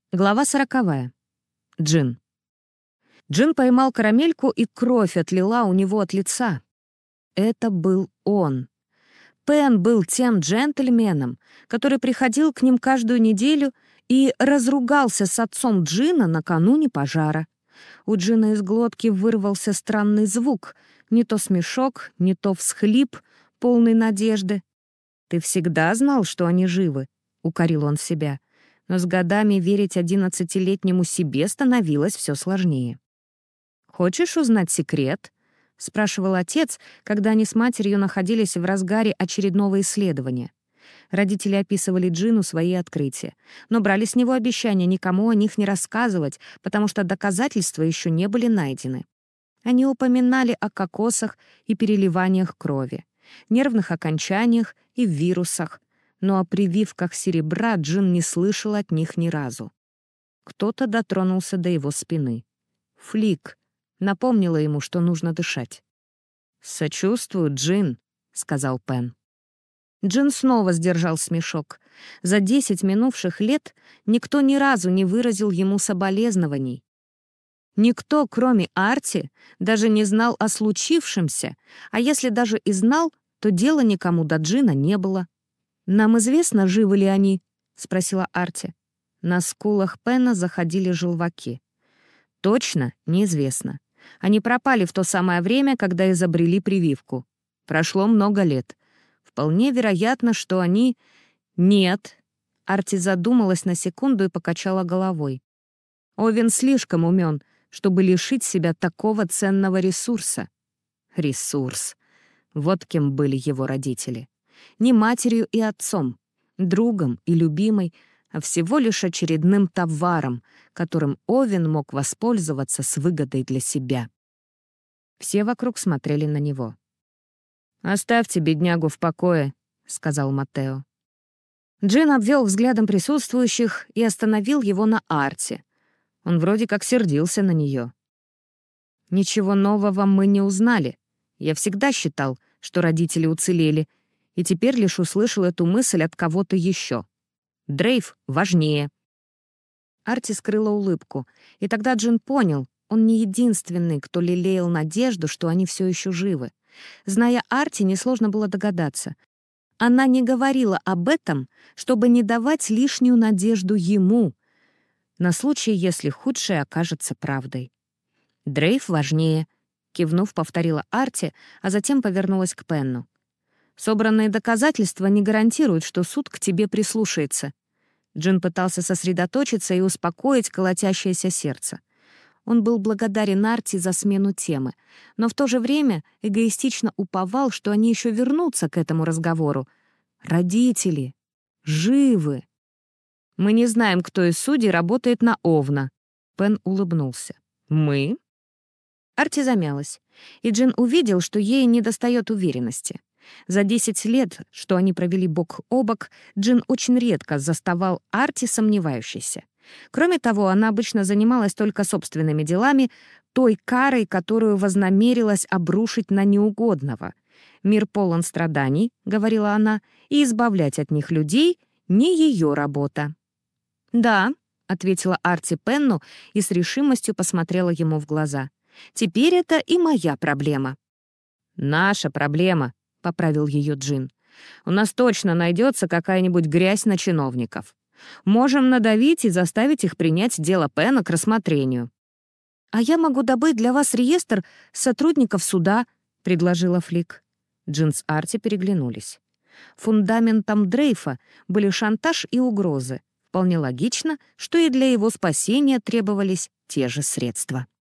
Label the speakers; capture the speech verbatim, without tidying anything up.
Speaker 1: Глава сороковая. Джин. Джин поймал карамельку, и кровь отлила у него от лица. Это был он. Пен был тем джентльменом, который приходил к ним каждую неделю и разругался с отцом Джина накануне пожара. У Джина из глотки вырвался странный звук, не то смешок, не то всхлип, полный надежды. «Ты всегда знал, что они живы?» — укорил он себя. Но с годами верить одиннадцатилетнему себе становилось все сложнее. «Хочешь узнать секрет?» — спрашивал отец, когда они с матерью находились в разгаре очередного исследования. Родители описывали Джину свои открытия, но брали с него обещание никому о них не рассказывать, потому что доказательства еще не были найдены. Они упоминали о кокосах и переливаниях крови, нервных окончаниях и вирусах, но о прививках серебра Джин не слышал от них ни разу. Кто-то дотронулся до его спины. Флик напомнила ему, что нужно дышать. «Сочувствую, Джин», — сказал Пен. Джин снова сдержал смешок. За десять минувших лет никто ни разу не выразил ему соболезнований. Никто, кроме Арти, даже не знал о случившемся, а если даже и знал, то дела никому до Джина не было. «Нам известно, живы ли они?» — спросила Арти. На скулах Пена заходили желваки. «Точно неизвестно. Они пропали в то самое время, когда изобрели прививку. Прошло много лет. Вполне вероятно, что они...» «Нет». Арти задумалась на секунду и покачала головой. «Овен слишком умен, чтобы лишить себя такого ценного ресурса». Ресурс. Вот кем были его родители. Не матерью и отцом, другом и любимой, а всего лишь очередным товаром, которым Овен мог воспользоваться с выгодой для себя. Все вокруг смотрели на него. «Оставьте беднягу в покое», — сказал Маттео. Джин обвел взглядом присутствующих и остановил его на Арти. Он вроде как сердился на нее. «Ничего нового мы не узнали. Я всегда считал, что родители уцелели, и теперь лишь услышал эту мысль от кого-то еще. Дрейв важнее». Арти скрыла улыбку, и тогда Джин понял, он не единственный, кто лелеял надежду, что они все еще живы. Зная Арти, несложно было догадаться. Она не говорила об этом, чтобы не давать лишнюю надежду ему, на случай, если худшее окажется правдой. «Дрейв важнее», — кивнув, повторила Арти, а затем повернулась к Пенну. «Собранные доказательства не гарантируют, что суд к тебе прислушается». Джин пытался сосредоточиться и успокоить колотящееся сердце. Он был благодарен Арти за смену темы, но в то же время эгоистично уповал, что они еще вернутся к этому разговору. Родители живы. «Мы не знаем, кто из судей работает на Овна». Пен улыбнулся. «Мы?» Арти замялась, и Джин увидел, что ей недостает уверенности. За десять лет, что они провели бок о бок, Джин очень редко заставал Арти сомневающейся. Кроме того, она обычно занималась только собственными делами, той карой, которую вознамерилась обрушить на неугодного. «Мир полон страданий», — говорила она, — «и избавлять от них людей — не ее работа». «Да», — ответила Арти Пенну и с решимостью посмотрела ему в глаза. «Теперь это и моя проблема». «Наша проблема», — поправил ее Джин. «У нас точно найдется какая-нибудь грязь на чиновников. Можем надавить и заставить их принять дело Пена к рассмотрению». «А я могу добыть для вас реестр сотрудников суда», — предложила Флик. Джин с Арти переглянулись. Фундаментом Дрейфа были шантаж и угрозы. Вполне логично, что и для его спасения требовались те же средства.